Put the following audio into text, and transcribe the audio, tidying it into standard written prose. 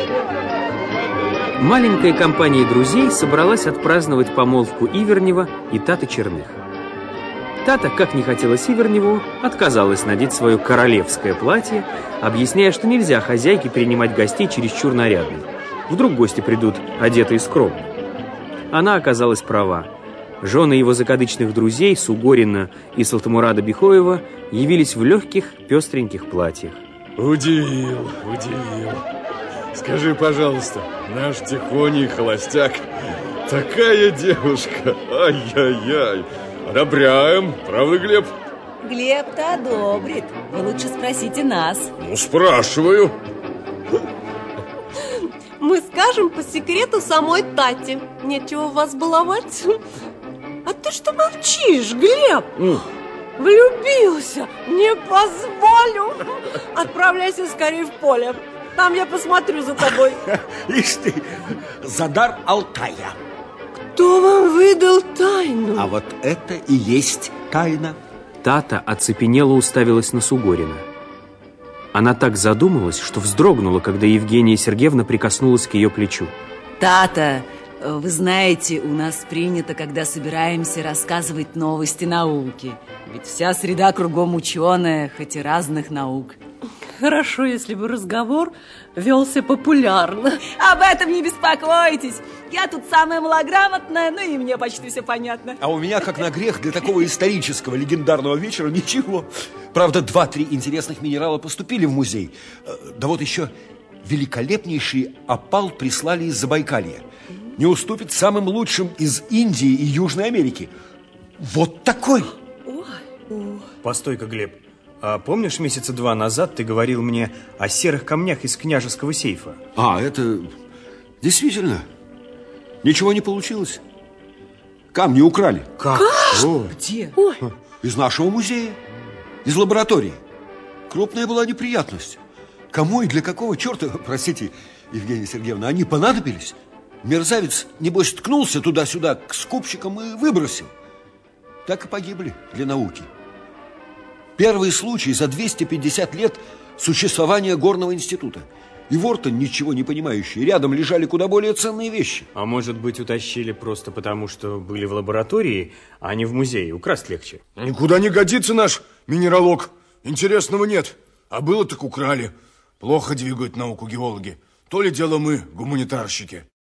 Маленькая компания друзей собралась отпраздновать помолвку Ивернева и Таты Черных. Тата, как не хотелось Иверневу, отказалась надеть свое королевское платье, объясняя, что нельзя хозяйке принимать гостей чересчур нарядно. Вдруг гости придут одетые скромно. Она оказалась права. Жены его закадычных друзей Сугорина и Салтамурада Бихоева явились в легких, пестреньких платьях. Удивил. Скажи, пожалуйста, наш тихоний холостяк, такая девушка, ай-яй-яй. Одобряем, правда, Глеб? Глеб-то одобрит. Вы лучше спросите нас. Ну, спрашиваю. Мы скажем по секрету самой Тате. Нечего вас баловать. А ты что молчишь, Глеб? Влюбился. Не позволю. Отправляйся скорее в поле. Там я посмотрю за тобой. Ишь ты, Задар Алтая. Кто вам выдал тайну? А вот это и есть тайна. Тата оцепенело уставилась на Сугорина. Она так задумалась, что вздрогнула, когда Евгения Сергеевна прикоснулась к ее плечу. Тата, вы знаете, у нас принято, когда собираемся, рассказывать новости науки. Ведь вся среда кругом ученая, хоть и разных наук. Хорошо, если бы разговор велся популярно. Об этом не беспокойтесь. Я тут самая малограмотная, ну и мне почти все понятно. А у меня, как на грех, для такого исторического легендарного вечера ничего. Правда, 2-3 интересных минерала поступили в музей. Да вот еще великолепнейший опал прислали из Забайкалья. Не уступит самым лучшим из Индии и Южной Америки. Вот такой. Постой-ка, Глеб. А помнишь, месяца 2 назад ты говорил мне о серых камнях из княжеского сейфа? А, это действительно ничего не получилось. Камни украли. Как? Где? Из нашего музея, из лаборатории. Крупная была неприятность. Кому и для какого черта, простите, Евгения Сергеевна, они понадобились? Мерзавец, небось, ткнулся туда-сюда к скупщикам и выбросил. Так и погибли для науки. Первый случай за 250 лет существования горного института. И Вортон, ничего не понимающий, рядом лежали куда более ценные вещи. А может быть, утащили просто потому, что были в лаборатории, а не в музее? Украсть легче. Никуда не годится наш минералог. Интересного нет. А было так украли. Плохо двигают науку геологи. То ли дело мы, гуманитарщики.